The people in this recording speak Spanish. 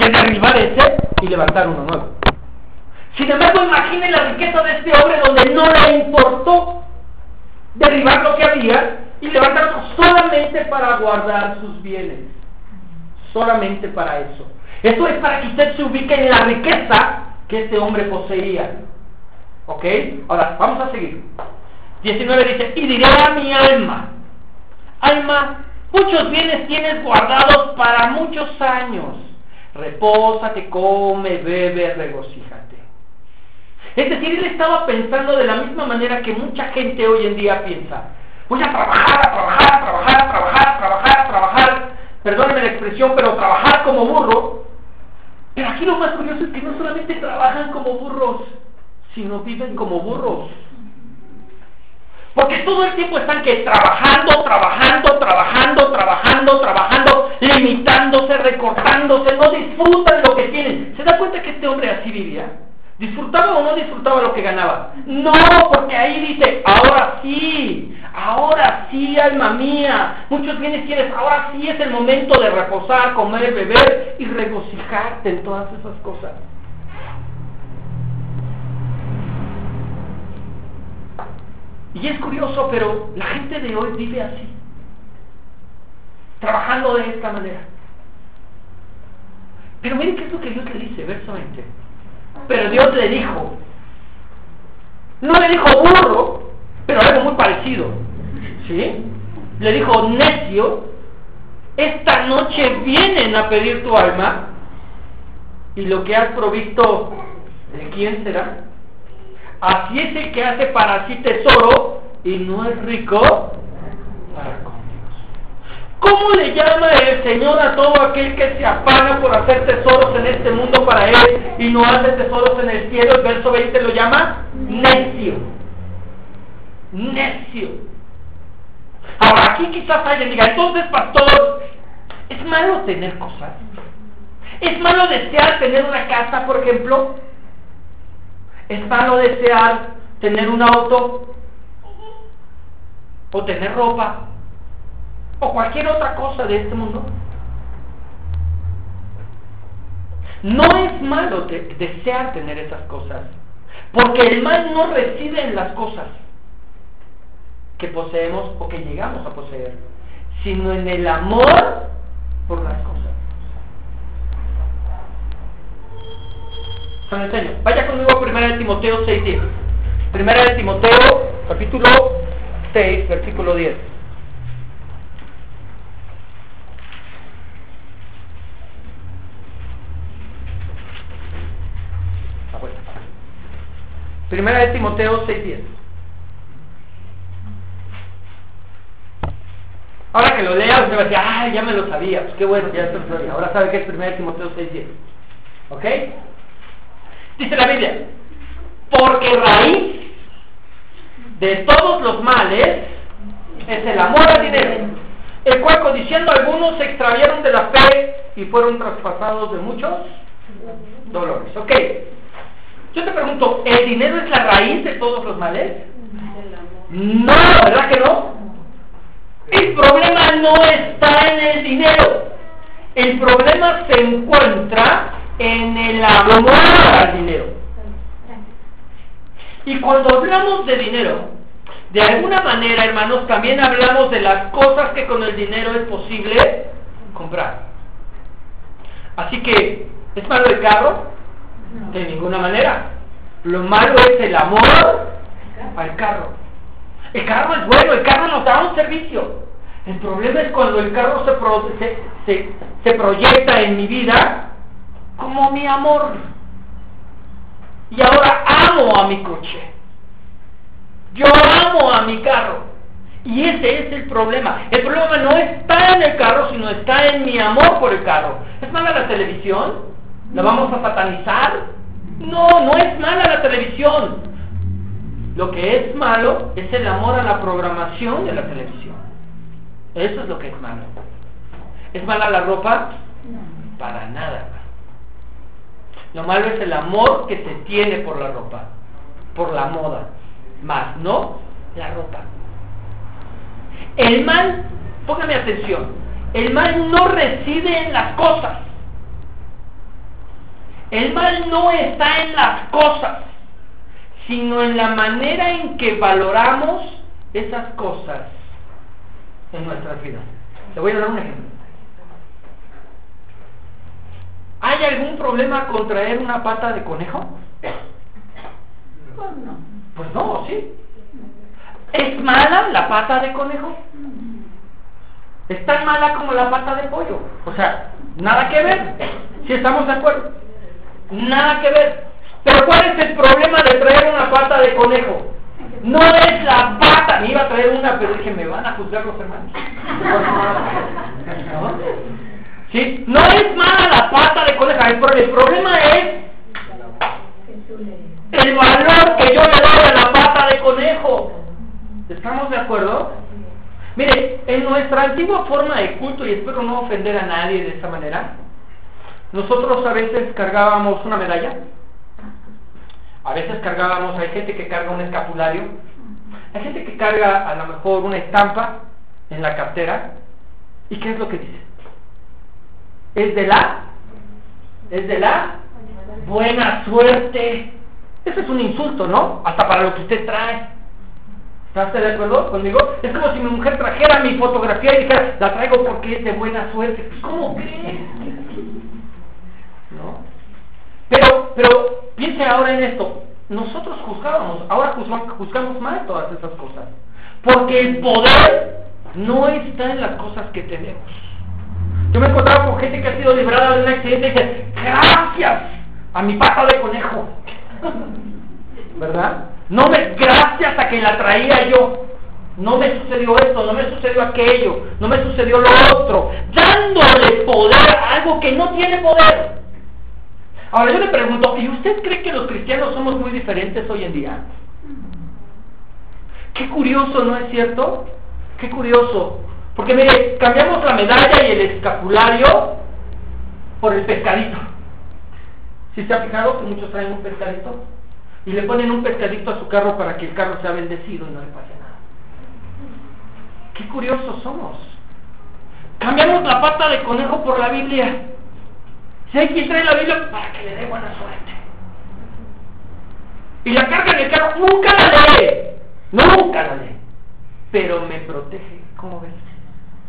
de derribar ese y levantar uno nuevo. Sin embargo, imaginen la riqueza de este hombre donde no le importó derribar lo que había y levantarlo solamente para guardar sus bienes. Solamente para eso. Esto es para que usted se ubique en la riqueza que este hombre poseía. ¿Ok? Ahora, vamos a seguir. 19 dice, y diré a mi alma, alma, muchos bienes tienes guardados para muchos años. Repósate, come, bebe, regocíjate. Es decir, él estaba pensando de la misma manera que mucha gente hoy en día piensa. Voy a trabajar, perdónenme la expresión, pero trabajar como burro. Pero aquí lo más curioso es que no solamente trabajan como burros, sino viven como burros. Porque todo el tiempo están que trabajando, limitándose, recortándose, no disfrutan lo que tienen. ¿Se da cuenta que este hombre así vivía? ¿Disfrutaba o no disfrutaba lo que ganaba? No, porque ahí dice, ahora sí, alma mía, muchos bienes tienes, ahora sí es el momento de reposar, comer, beber y regocijarte en todas esas cosas. Y es curioso, pero la gente de hoy vive así, trabajando de esta manera. Pero miren qué es lo que Dios le dice, verso 20. Pero Dios le dijo, no le dijo burro, pero algo muy parecido, ¿sí? Le dijo, necio, esta noche vienen a pedir tu alma, y lo que has provisto, ¿de quién será? Así es el que hace para sí tesoro y no es rico para con Dios. ¿Cómo le llama el Señor a todo aquel que se afana por hacer tesoros en este mundo para él y no hace tesoros en el cielo? El verso 20 lo llama necio. Necio. Ahora aquí quizás alguien diga, entonces pastor, ¿es malo tener cosas? ¿Es malo desear tener una casa, por ejemplo? ¿Es malo desear tener un auto? ¿O tener ropa? ¿O cualquier otra cosa de este mundo? No es malo desear tener esas cosas, porque el mal no reside en las cosas que poseemos o que llegamos a poseer, sino en el amor por las cosas. Se lo enseño. Vaya conmigo a 1 Timoteo 6:10. 1 Timoteo, capítulo 6, versículo 10. Primera de Timoteo 6:10. Ahora que lo lea, usted va a decir, ay, ya me lo sabía, pues qué bueno, ya se lo sabía. Ahora sabe que es 1 de Timoteo 6:10. ¿Ok? Dice la Biblia, porque raíz de todos los males es el amor al dinero, el cual codiciando algunos se extraviaron de la fe y fueron traspasados de muchos dolores. ¿Ok? Yo te pregunto, ¿el dinero es la raíz de todos los males? No, ¿verdad que no? El problema no está en el dinero. El problema se encuentra en el amor al dinero. Y cuando hablamos de dinero, de alguna manera, hermanos, también hablamos de las cosas que con el dinero es posible comprar. Así que, ¿es malo el carro? De ninguna manera. Lo malo es el amor al carro. El carro es bueno, el carro nos da un servicio. El problema es cuando el carro se proyecta en mi vida como mi amor. Y ahora amo a mi coche. Yo amo a mi carro. Y ese es el problema. El problema no está en el carro, sino está en mi amor por el carro. ¿Es mala la televisión? ¿La vamos a satanizar? No, no es mala la televisión. Lo que es malo es el amor a la programación de la televisión. Eso es lo que es malo. ¿Es mala la ropa? Para nada. Lo malo es el amor que se tiene por la ropa, por la moda, más no la ropa. El mal, póngame atención, el mal no reside en las cosas. El mal no está en las cosas, sino en la manera en que valoramos esas cosas en nuestras vidas. Le voy a dar un ejemplo. ¿Hay algún problema con traer una pata de conejo? Pues no. Pues no, ¿sí? ¿Es mala la pata de conejo? ¿Es tan mala como la pata de pollo? O sea, nada que ver. ¿Sí estamos de acuerdo? Nada que ver. Pero ¿cuál es el problema de traer una pata de conejo? No es la pata. Me iba a traer una, pero dije, me van a juzgar los hermanos. ¿No? ¿Sí? No es mala la pata de conejo. El problema es el valor que yo le doy a la pata de conejo. ¿Estamos de acuerdo? Mire, en nuestra antigua forma de culto, y espero no ofender a nadie de esta manera, nosotros a veces cargábamos una medalla, a veces cargábamos, hay gente que carga un escapulario, hay gente que carga a lo mejor una estampa en la cartera. ¿Y qué es lo que dice? Es de la buena suerte. Eso es un insulto, ¿no? Hasta para lo que usted trae. ¿Está usted de acuerdo conmigo? Es como si mi mujer trajera mi fotografía y dijera, la traigo porque es de buena suerte. Pues, ¿cómo crees? ¿No? Pero piense ahora en esto. Nosotros juzgábamos, ahora juzgamos mal todas esas cosas. Porque el poder no está en las cosas que tenemos. Yo me he encontrado con gente que ha sido librada de un accidente y dice, gracias a mi pata de conejo. ¿Verdad? No me, gracias a que la traía yo. No me sucedió esto, no me sucedió aquello, no me sucedió lo otro. Dándole poder a algo que no tiene poder. Ahora yo le pregunto, ¿y usted cree que los cristianos somos muy diferentes hoy en día? Qué curioso, ¿no es cierto? Qué curioso. Porque mire, cambiamos la medalla y el escapulario por el pescadito. ¿Sí se ha fijado que muchos traen un pescadito? Y le ponen un pescadito a su carro para que el carro sea bendecido y no le pase nada. Qué curiosos somos. Cambiamos la pata de conejo por la Biblia. Si hay quien trae la Biblia para que le dé buena suerte. Y la carga en el carro, nunca la lee. Nunca la lee. Pero me protege. ¿Cómo ves?